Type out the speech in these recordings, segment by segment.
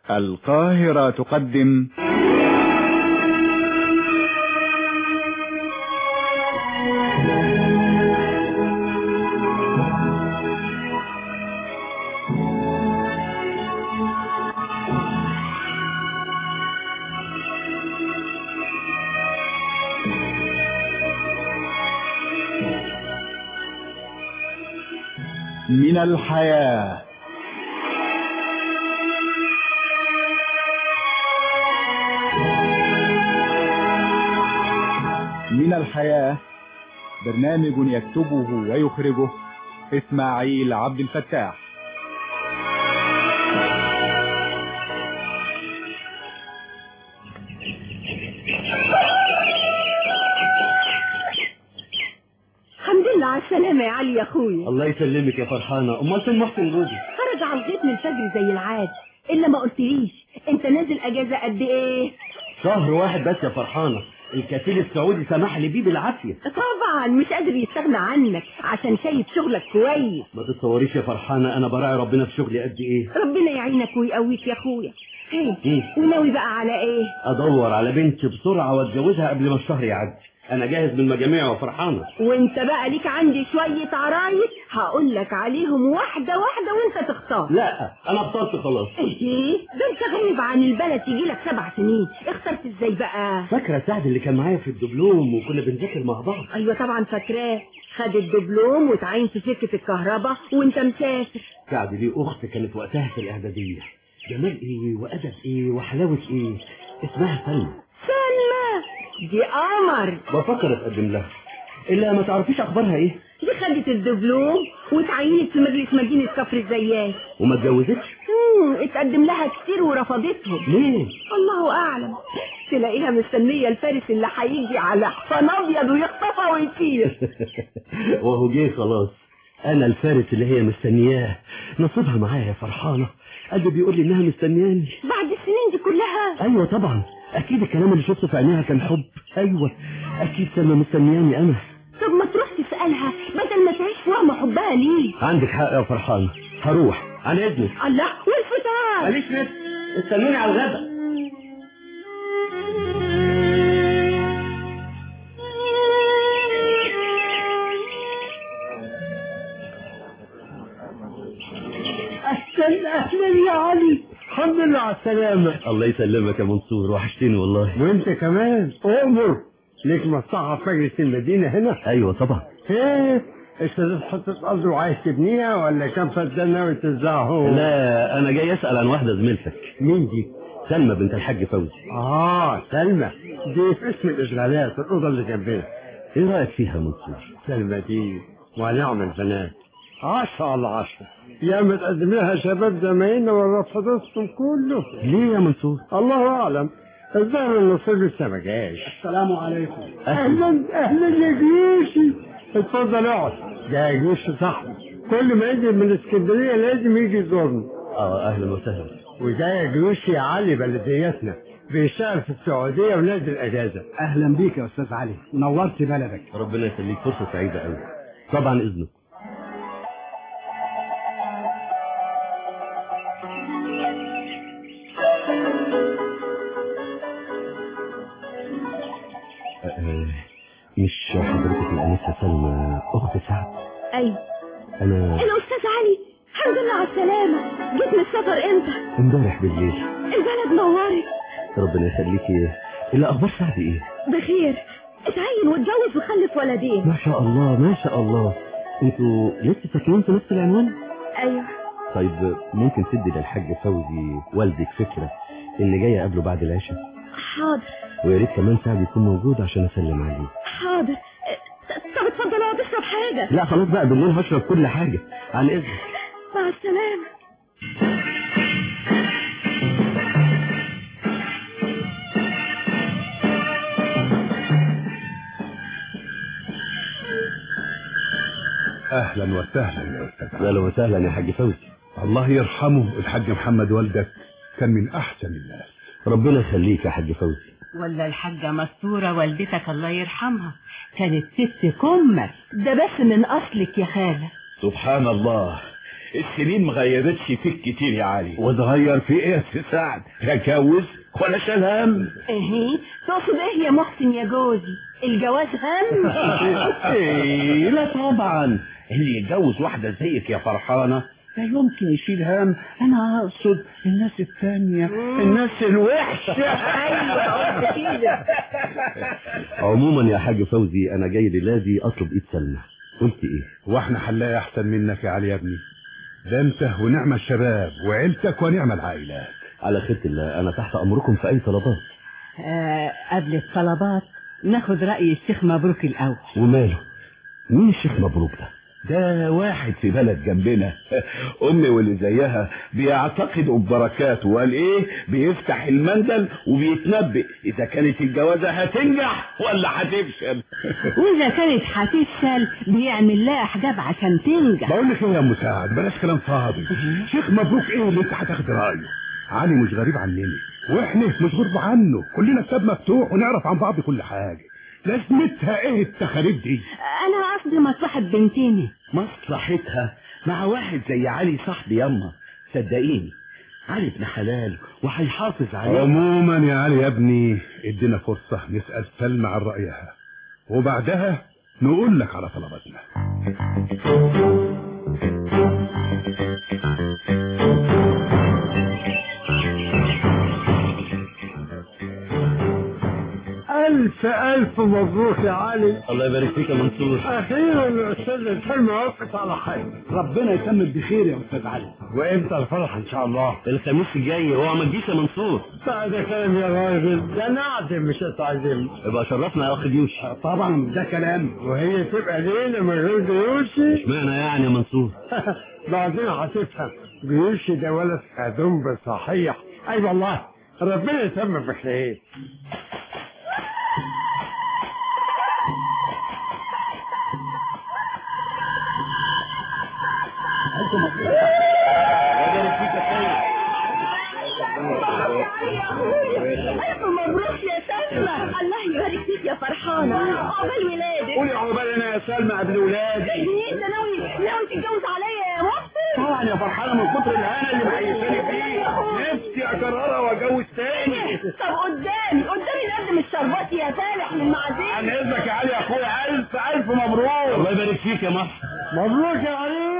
القاهرة تقدم من الحياة. من الحياة برنامج يكتبه ويخرجه إسماعيل عبد الفتاح. الحمد لله على السلامة يا علي يا اخويا. الله يسلمك يا فرحانة. امال فين محسن جوزي؟ خرج على الغيط من الفجر زي العادة، الا ما قلتليش انت نازل اجازة قد ايه؟ شهر واحد بس يا فرحانة. الكفيل السعودي سمح لي بيه بالعافية. طبعا مش قادر يستغنى عنك عشان شايف شغلك كويس. ما تتصوريش يا فرحانة انا براعي ربنا في شغلي قد ايه. ربنا يعينك ويقويك يا اخويا. وناوي بقى على ايه؟ ادور على بنت بسرعة واتجوزها قبل ما الشهر يعدي. انا جاهز من المجاميع يا فرحانة. وانت بقى ليك عندي شوية عرايس هقول لك عليهم واحدة واحدة وانت تختار. لا انا اخترت خلاص. ايه ده انت غريب عن البلد يجيلك 7 سنين، اخترت ازاي بقى؟ فاكرة سعد اللي كان معايا في الدبلوم وكنا بنذاكر مع بعض؟ ايوه طبعا فاكراه. خد الدبلوم وتعين في شركة الكهرباء وانت مسافر. سعد ليه اخت كانت وقتها في الاعدادية، جمال ايه وادب ايه وحلاوة ايه، اسمها سلمى. سلمى دي قمر. بفكر اتقدم لها، الا ما تعرفيش اخبارها ايه. دي خدت الدبلوم وتعينت في مجلس مدينة كفر الزيات وما اتجوزتش. اتقدم لها كتير ورفضتهم. ليه؟ الله اعلم. تلاقيها مستنية الفارس اللي هيجي على حصان ابيض ويخطفها ويطير. وهو جه خلاص. انا الفارس اللي هي مستنياه، نصيبها معايا يا فرحانة. قلبي بيقول لي انها مستنياني. بعد السنين دي كلها؟ ايوه طبعا. اكيد الكلام اللي شفته في عينيها كان حب. ايوه اكيد سلمى مستنياني انا. طب ما تروح تسألها بدل ما تعيش وهم حبها ليه. عندك حق يا فرحانة، هروح عن اذنك. الله والفتاة ماليش نفس، استنوني على الغدا. اهلا يا علي، الحمد لله على السلامة. الله يسلمك يا منصور، وحشتني والله. وانت كمان. امر ليك مصلحة في مجلس المدينة هنا؟ ايوه طبعا. ايه اشتريت حتة ارض وعايز تبنيها ولا كان فدان ناوي تزرعه؟ لا انا جاي اسال عن واحدة زميلتك. مين دي؟ سلمى بنت الحاج فوزي. سلمى دي في اسم الاشغالات، الأوضة اللي جنبنا. ايه رأيك فيها منصور؟ سلمى دي ونعم البنات، 10 على 10. يا متقدم لها شباب زمايلنا ورفضتهم كله. ليه يا منصور؟ الله اعلم، الظاهر النصيب لسه ما جاش. السلام عليكم. اهلا اهلا يا جيوشي، اتفضل اقعد. ده جيوشي صاحبي، كل ما يجي من اسكندريه لازم يجي يزورنا. اهلا وسهلا. وده يا جيوشي يا علي بلدياتنا، بيشتغل في السعوديه ولاد الاجازه. اهلا بيك يا استاذ علي، نورت بلدك. ربنا يخليك، فرصه سعيده قوي. طبعا اذنك. مش حضرتك الأنسة سلمى أخت سعد؟ أيوة. أنا أستاذ علي، الحمد لله على السلامة. جيت من السفر إمتى؟ امبارح بالليل. البلد نورت. ربنا يخليكي. إلا أخبار سعد إيه؟ بخير، اتعين واتجوز وخلف ولدين. ما شاء الله ما شاء الله. انتوا لسه ساكنين في نفس العنوان؟ أيوة. طيب ممكن تدي للحاج فوزي والدك فكرة إن جاي أقابله بعد العشاء؟ حاضر. ويا ريت كمان سعد يكون موجود عشان أسلم عليه. حاضر. طب اتفضل اقعد اشرب حاجة. لا خلاص بقى، بالليل هشرب كل حاجة. عن إذنك. مع السلامة. اهلا وسهلا يا استاذ. اهلا وسهلا يا حاج فوزي. الله يرحمه الحاج محمد والدك، كان من احسن الناس. ربنا يخليك يا حاج فوزي. ولا الحاجة مستورة والدتك الله يرحمها، كانت ست كمل. ده بس من اصلك يا خالة. سبحان الله، السنين ما غيرتش فيك كتير يا علي. واتغير في ايه يا سي سعد؟ لا اتجوز ولا شال هم. ايه تقصد ايه يا محسن يا جوزي؟ الجواز هم؟ ايه لا طبعا، اللي يتجوز واحدة زيك يا فرحانة لا يمكن يشيل هم. انا اقصد الناس التانية، الناس الوحشة. ايوه قلت كده. عموما يا حاج فوزي انا جاي للادي اطلب ايد سلمى. قلت ايه؟ واحنا هنلاقي احسن منك يا علي يا ابني، ده انت ونعم الشباب وعيلتك ونعم العائلات. على خيرة الله، انا تحت امركم في اي طلبات. قبل الطلبات ناخد رأي الشيخ مبروك الأول. وماله؟ مين الشيخ مبروك ده؟ ده واحد في بلد جنبنا، امي واللي زيها بيعتقدوا ببركاته، وقال ايه بيفتح المندل وبيتنبئ اذا كانت الجوازه هتنجح ولا هتفشل. وإذا كانت هتفشل بيعمل لها حجاب عشان تنجح. بقول لك ايه يا مساعد، بلاش كلام فاضي. شيخ مبروك ايه اللي انت هتاخد رايه؟ علي مش غريب عننا واحنا مش غرب عنه، كلنا كتاب مفتوح ونعرف عن بعض كل حاجه. لازمتها ايه التخاريف دي؟ أنا قصدي مصلحة بنتين. مصلحتها مع واحد زي علي صاحبي ياما، صدقيني علي ابن حلال وهيحافظ عليه. عموما يا علي يا ابني ادينا فرصة نسأل سلمى عن رأيها وبعدها نقول لك على طلباتنا. ألف مبروك يا علي. الله يبارك فيك يا منصور. أخيرا الأستاذ سلمى وقف على خير. ربنا يتمم بخير يا استاذ علي. وإمتى الفرح إن شاء الله؟ الخميس الجاي. هو ما تجيش يا منصور؟ بعد كلام يا راجل، ده نعدم مش هتعزم. يبقى شرفنا يا اخ جيوش. طبعا ده كلام. وهي تبقى ليلة من غير جيوشي؟ اشمعنى يعني يا منصور؟ بعدين هتفهم، جيوشي ده ولد خدوم صحيح. أي والله ربنا يتمم بخير. ألف مبروك يا سلمى. الله يبارك فيك يا فرحانة. عقبال ولادك. قولي عقبال انا يا سلمى قبل ولادي. انت ناوي تتجوز عليا يا محسن؟ طبعا يا فرحانة، من كتر الهنا اللي معيشاني فيه نفسي اكررها واتجوز تاني. طب قدامي نقدم الشربات يا فالح من المعازيم. عن اذنك يا علي يا اخويا، الف مبروك. الله يبارك فيك يا مصر. مبروك يا علي.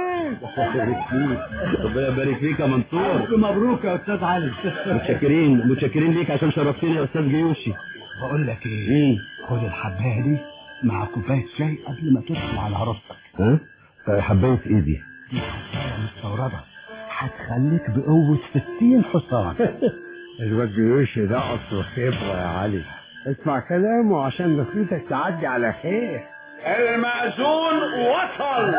ربنا يبارك فيك يا منصور. ألف مبروك يا استاذ علي. متشكرين ليك عشان شرفتني يا استاذ جيوشي. بقول لك ايه، خد الحبايه دي مع كوبايه شاي قبل ما تدخل على عروستك. ها؟ حبايه ايه دي؟ دي حبايه مستورده هتخليك بقوه 60 حصان. الواد جيوشي ده أصل خبرة يا علي. اسمع كلامه عشان نفسيتك تعدي على خير. المأذون وصل.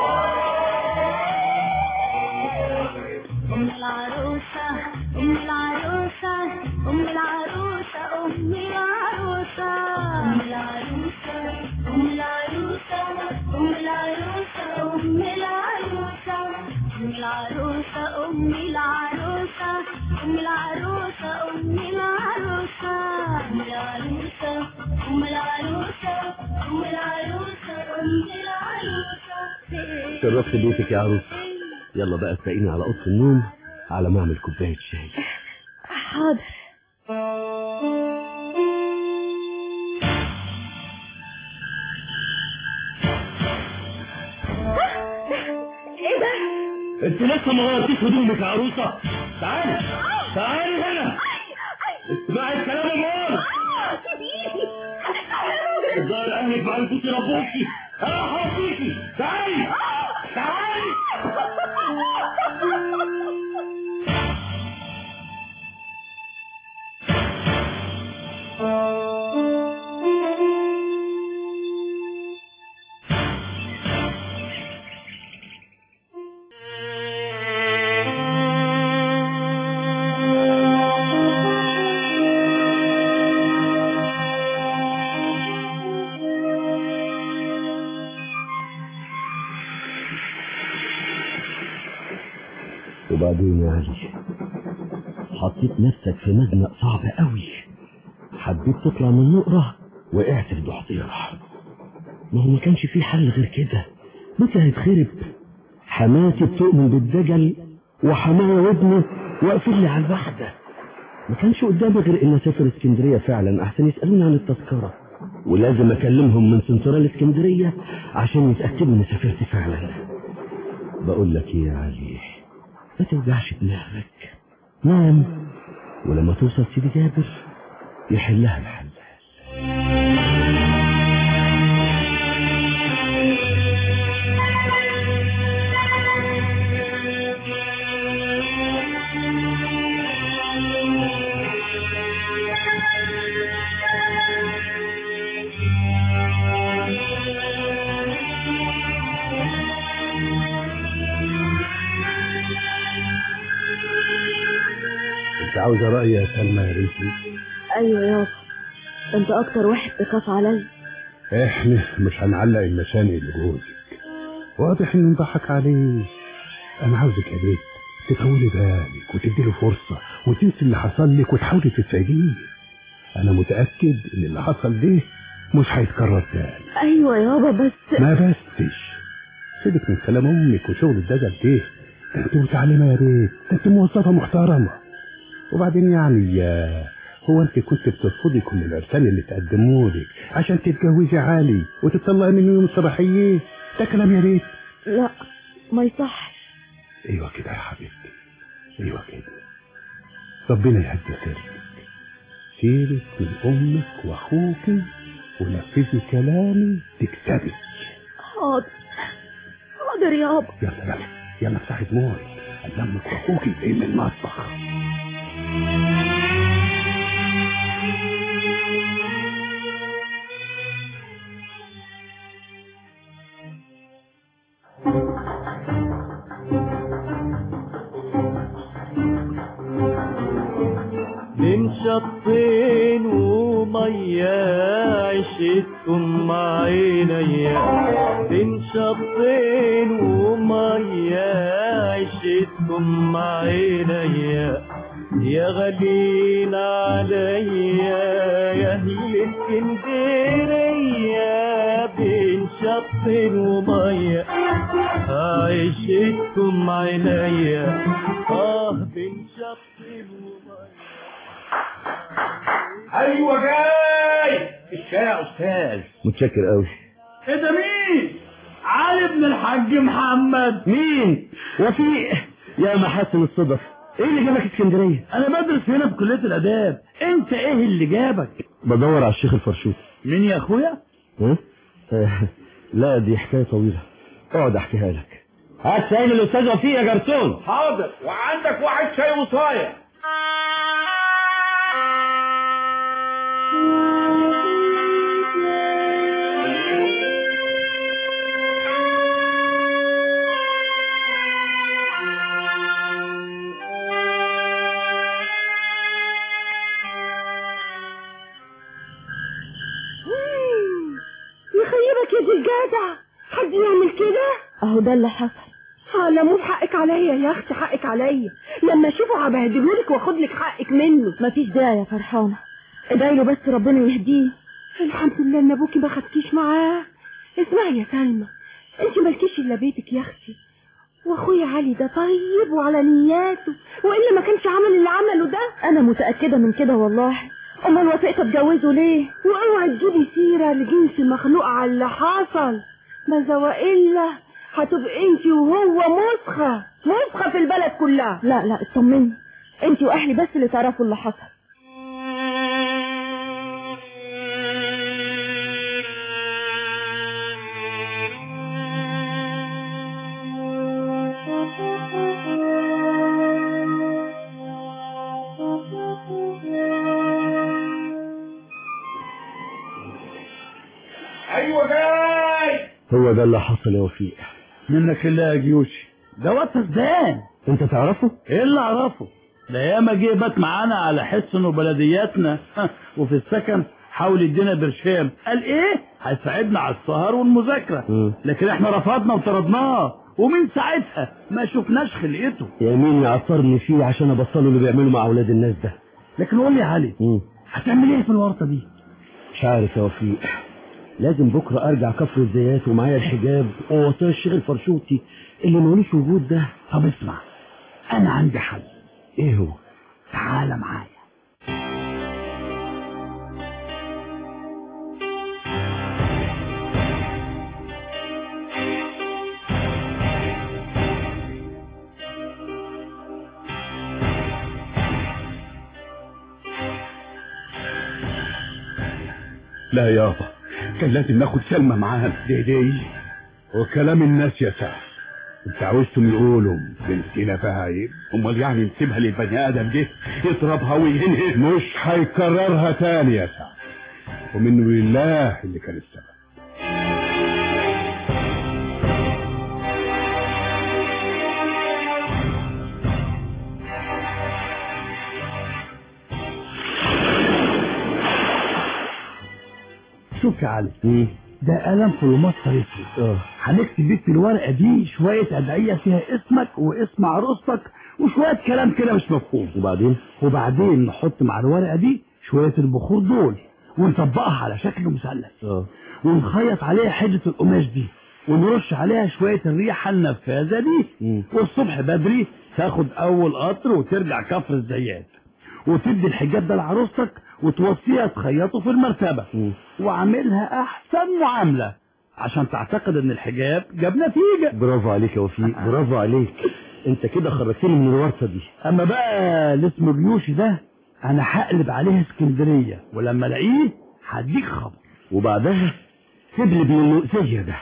أم العروسة أم العروسة أم العروسة أم العروسة أم العروسة أم العروسة أم العروسة أم العروسة أم العروسة أم العروسة أم العروسة أم العروسة أم العروسة أم العروسة أم العروسة أم العروسة. شرفت بيتك يا عروسة. يلا بقى تلاقيني على اوضه النوم على ما اعمل كوبايه شاي. حاضر. ايه ده؟ انت لسه ما غيرتيش هدومك يا عروسه؟ تعالي هنا. اسمعي الكلام المهم. الظاهر اهلك ما عرفوش يربوكي. انا هربيكي. تعالي. وبعدين يا علي حطيت نفسك في مزنق صعب قوي. حبيت تطلع من النقرة وقعت في ضحضيرة. ما هو ما كانش فيه حل غير كده. بيتي هيتخرب. حماتي بتؤمن بالدجل وحماية وابنه واقفين لي على الواحدة. ما كانش قدامي غير ان اسافر اسكندرية فعلا احسن يسألوني عن التذكرة، ولازم اكلمهم من سنترال اسكندرية عشان يتأكدوا اني سافرت فعلا. بقول لك ايه يا علي، ما توجعش دماغك، نام ولما توصل سيدي جابر يحلها الحل. انت عاوزه رأي يا سلمى يا بنتي؟ ايوه يابا، انت اكتر واحد تخاف عليا. احنا مش هنعلق المشانق لجوزك، واضح انه انضحك عليه. انا عاوزك يا بنت تطولي بالك وتديله فرصة وتنسي اللي حصل لك وتحاولي تسعديه. انا متأكد ان اللي حصل ده مش هيتكرر تاني. ايوه يابا بس ما بسش، سيبك من كلام امك وشغل الدجل ده. انت متعلمة يا بنت، انت موظفة محترمة. وبعدين يعني هو انت كنت بترفضي كل العرسان اللي تقدموا لك عشان تتجوزي علي وتطلعي منه يوم الصباحيه؟ ده كلام يا ريت. لا ما يصحش. ايوه كده يا حبيبتي، ايوه كده. ربنا يهدي سرك، سيبك من امك واخوك ونفذي كلامي تكسبي. حاضر حاضر يابا. يلا يلا يلا افتحي دموعك، امك واخوك جايين من المطبخ. من شطين ومية عشتكم مع عينيا، من شطين ومية عشتكم مع عينيا، يا غالين عليا يا اهل اسكندرية. بين شطين ومية عشتكم عينيا، بين شطين ومية. ايوه جاي الشاي يا استاذ. متشكر قوي. ايه ده مين؟ علي ابن الحاج محمد. مين؟ وفيق. يا محاسن الصدف، ايه اللي جابك اسكندريه؟ انا بدرس هنا في كليه الاداب. انت ايه اللي جابك؟ بدور على الشيخ الفرشوط. مين يا اخويا؟ لا دي حكايه طويله، اقعد احكيها لك. هات شاي من الاستاذ وفيق يا جرسون. حاضر، وعندك واحد شاي وصايع. يخيبك يا دي الجدع، حد يعمل كده؟ اهو ده اللي حصل. لا مو حقك عليا يا اختي، حقك عليا. لما اشوفه هبهدلهولك واخد لك حقك منه. مفيش داعي يا فرحانه، ادعيله بس ربنا يهديه. الحمد لله ان ابوكي ما خدتيش معاه. اسمعي يا سلمى، انت مالكيش الا بيتك يا اختي، واخويا علي ده طيب وعلى نياته، والا ما كانش عمل اللي عمله ده. انا متاكده من كده والله. امال وافقت اتجوزه ليه؟ واوعي تجيبي سيره لجنس مخلوق على اللي حصل، ماذا والا هتبقي انت وهو مسخه في البلد كلها. لا لا اطمني، انت واهلي بس اللي تعرفوا اللي حصل. ايوه جاي. هو ده اللي حصل يا وفيق. منك الله يا جيوشي، ده واد فسدان. انت تعرفه؟ ايه اللي اعرفه؟ ده ياما جه بات معانا على حسن وبلدياتنا وفي السكن حاول يدينا برشام، قال ايه هيساعدنا على السهر والمذاكره. لكن احنا رفضنا وطردناه، ومن ساعتها ما شفناش خلقته. يمين يعصرني فيه عشان ابصله اللي بيعمله مع اولاد الناس ده. لكن قول لي يا علي، هتعمل ايه في الورطه دي؟ مش عارف يا وفيق، لازم بكرة ارجع كفر الزيات ومعايا الحجاب ووصايا الشيخ الفرشوطي اللي مالوش وجود ده. طب اسمع، انا عندي حل. ايه هو؟ تعال معايا. لا يابا، كان لازم ناخد سلمى معانا. دي وكلام الناس يا سعد، انت عاوزتم يقولوا بنتنا بهايم؟ امال يعني نسيبها للبني ادم ده يضربها ويهنها؟ مش هيكررها تاني يا سعد، ومنه لله اللي كان السبب. شوف يا علي، ده قلم فلوماستر اسود. هنكتب بيك في الورقه دي شويه ادعيه فيها اسمك واسم عروستك وشويه كلام كده مش مفهوم. وبعدين نحط مع الورقه دي شويه البخور دول ونطبقها على شكل مثلث. ونخيط عليها حته القماش دي ونرش عليها شويه الريحه النفاذه دي. والصبح بدري تاخد اول قطر وترجع كفر الزيات وتدي الحجاب ده لعروستك وتوصيها تخيطه في المرتبة. وعاملها احسن معاملة عشان تعتقد ان الحجاب جاب نتيجة. برافو عليك يا وفيق، برافو عليك، انت كده خرجتني من الورطة دي. اما بقى اللي اسمه بيوشي ده انا هقلب عليه اسكندرية، ولما الاقيه هديك خبر. وبعدها سيب لي ابن المؤذية ده.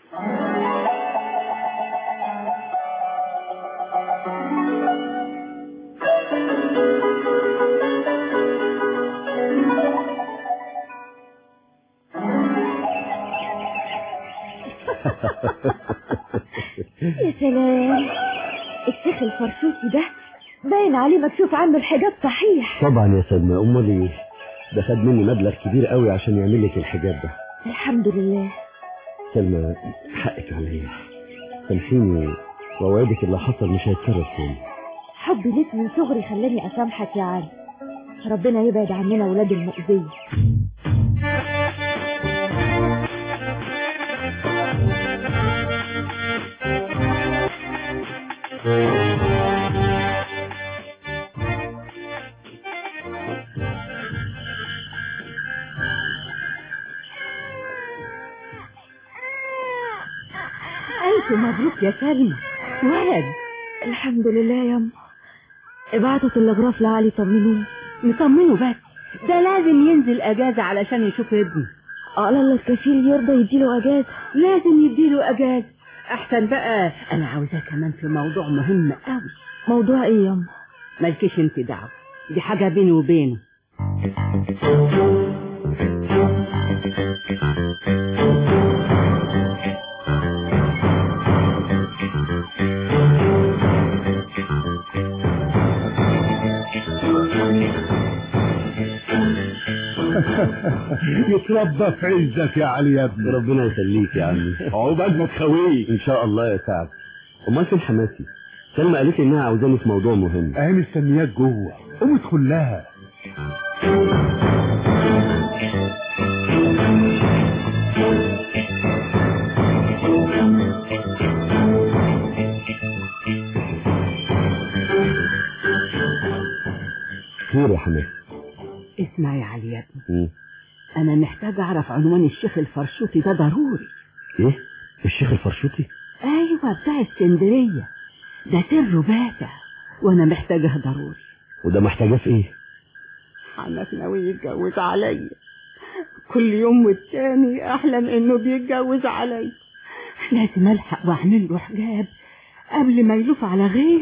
يا سلام، الشيخ الفرشوطي ده باين عليه مكشوف عنه الحجاب صحيح. طبعا يا سلمى، امال ايه؟ ده خد مني مبلغ كبير قوي عشان يعمل لك الحجاب ده. الحمد لله. سلمى حقك عليا، سامحيني ووعدك اللي حصل مش هيتكرر تاني. حبي ليك من صغري خلاني اسامحك يا علي. ربنا يبعد عننا ولاد المؤذية. ألف مبروك يا سلمى، ولد. الحمد لله يا أم. ابعتوا تلغراف لعلي طمنوه. نطمنه بس، ده لازم ينزل اجازة علشان يشوف ابنه. قال الله الكفيل يرضى يديله اجازة؟ لازم يديله اجازة. احسن بقى انا عاوزاه كمان في موضوع مهم قوي. موضوع ايه يا أم؟ مالكيش انت دعوة، دي حاجة بيني وبينه. يتربى في عزك يا علي يا ابني. ربنا يخليك يا عمي. عقبال ما تخويك ان شاء الله يا سعد. امال فين حماتي؟ سلمى قالت انها عاوزاني في موضوع مهم. اهي مستنياك جوه، قوم ادخل لها. خير يا حماتي؟ اسمع يا علي يا ابني، انا محتاج اعرف عنوان الشيخ الفرشوطي ده ضروري. ايه الشيخ الفرشوطي؟ ايوه بتاع اسكندرية ده، سره باتع وانا محتاجه ضروري. وده محتاجاه في ايه؟ حماك ناوي يتجوز عليا، كل يوم والتاني احلم انه بيتجوز عليا. لازم الحق واعمل له حجاب قبل ما يلوف على غيري.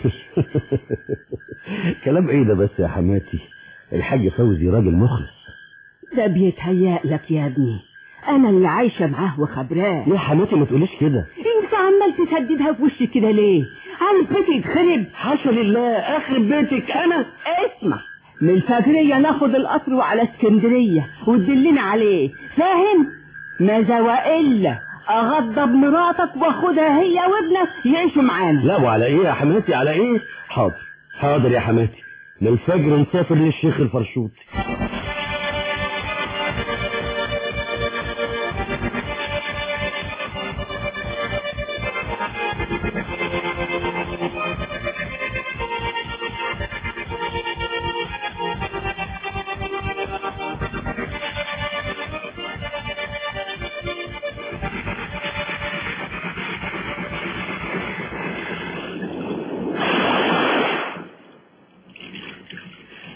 كلام ايه ده بس يا حماتي؟ الحاج فوزي راجل مخلص. ده بيتهيأ لك يا ابني، انا اللي عايشة معاه وخبراه. يا حماتي ما تقوليش كده. انت عمال تسددها في وشي كده ليه؟ عايز بيتي يتخرب؟ حاشا لله، اخرب بيتك انا. اسمع، من الفجرية ناخد القطر وعلى اسكندرية وتدلنا عليه، فاهم؟ ماذا وإلا اغضب مراتك واخدها هي وابنك يعيشوا معانا. لا وعلى ايه يا حماتي؟ على ايه؟ حاضر حاضر يا حماتي، من الفجر نسافر للشيخ الفرشوطي.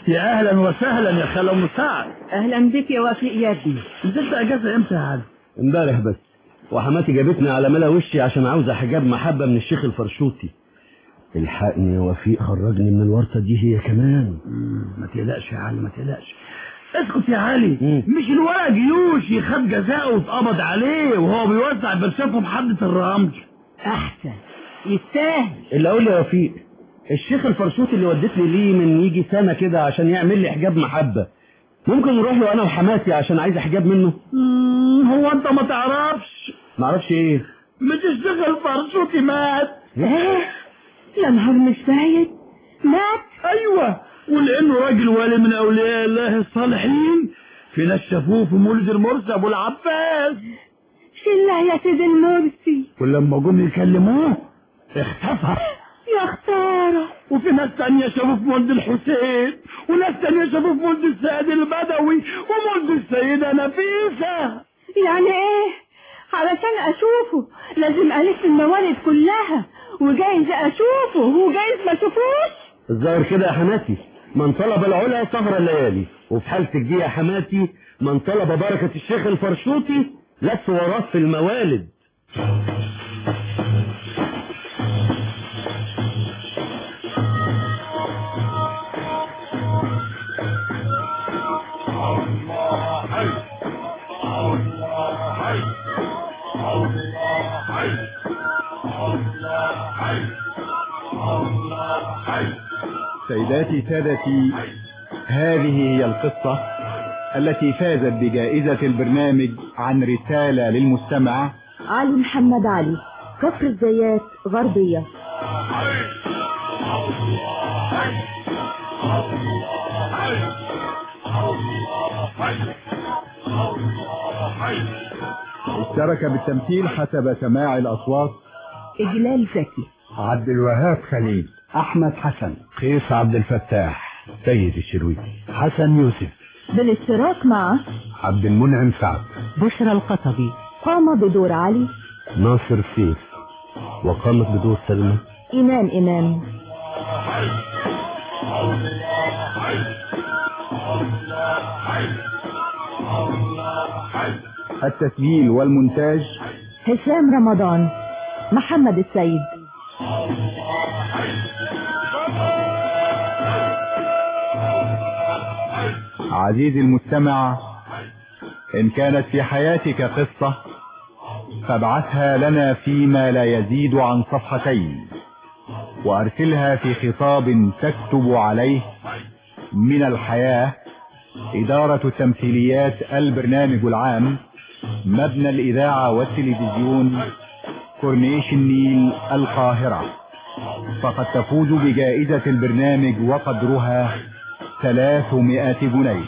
يا اهلا وسهلا يا خالة مساعد. اهلا بك يا وفيق يا ابني. نزلت اجازة امتى يا علي؟ امبارح بس، وحماتي جابتني على ملا وشي عشان عاوزة حجاب محبة من الشيخ الفرشوطي. الحقني يا وفيق، خرجني من الورطة دي هي كمان. ما تقلقش يا علي، ما تقلقش. اسكت يا علي. مش الولد جيوشي خد جزاءه واتقبض عليه وهو بيوزع برشام في محطة الرمل؟ احسن، يستاهل. اللي اقول يا وفيق، الشيخ الفرشوطي اللي ودتني ليه من يجي سنة كده عشان يعمل لي حجاب محبة، ممكن نروح له انا وحماتي عشان عايز حجاب منه؟ هو انت ما تعرفش؟ ما اعرفش ايه؟ مش الشيخ الفرشوطي مات؟ ايه يا نهار مش باين، مات؟ ايوه، ولانه راجل والي من اولياء الله الصالحين، في ناس شافوه في مولد المرسي ابو العباس. شله يا سيد المرسي. ولما جم يكلموه اختفى. يا خساره. وفي ناس تانية شافوه في مولد الحسين، وناس تانية شافوه في مولد السيد البدوي ومولد السيدة نفيسة. يعني ايه؟ علشان اشوفه لازم الف الموالد كلها، وجايز اشوفه وجايز ما اشوفوش. الظاهر كده يا حماتي، من طلب العلا سهر الليالي، وفي حالتك دي يا حماتي من طلب بركة الشيخ الفرشوطي لف وراه في الموالد. سيداتي سادتي، هذه هي القصة التي فازت بجائزة البرنامج عن رسالة للمستمع. علي محمد علي، كفر الزيات، غربية. اشترك بالتمثيل حسب سماع الأصوات إجلال زكي، عبد الوهاب خليل، أحمد حسن، قيس عبد الفتاح، سيد الشرويكي، حسن يوسف، بالاشتراك مع عبد المنعم سعد، بشرى القطبي. قام بدور علي ناصر سيف، وقامت بدور سلمى إيمان إمام. التسجيل والمونتاج هشام رمضان، محمد السيد. عزيزي المستمع، إن كانت في حياتك قصة فابعثها لنا فيما لا يزيد عن صفحتين، وأرسلها في خطاب تكتب عليه: من الحياة، إدارة تمثيليات البرنامج العام، مبنى الإذاعة والتلفزيون، كورنيش النيل، القاهرة. فقد تفوز بجائزة البرنامج وقدرها 300 جنيه.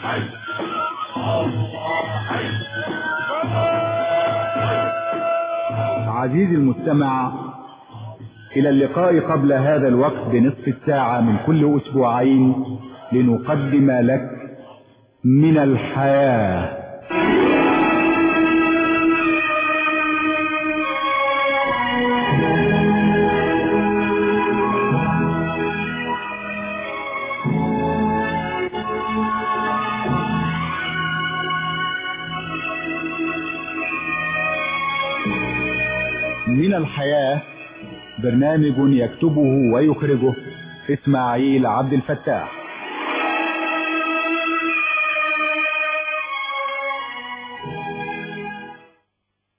عزيزي المستمع، إلى اللقاء قبل هذا الوقت بنصف الساعة من كل أسبوعين لنقدم لك من الحياة. من الحياة برنامج يكتبه ويخرجه إسماعيل عبد الفتاح.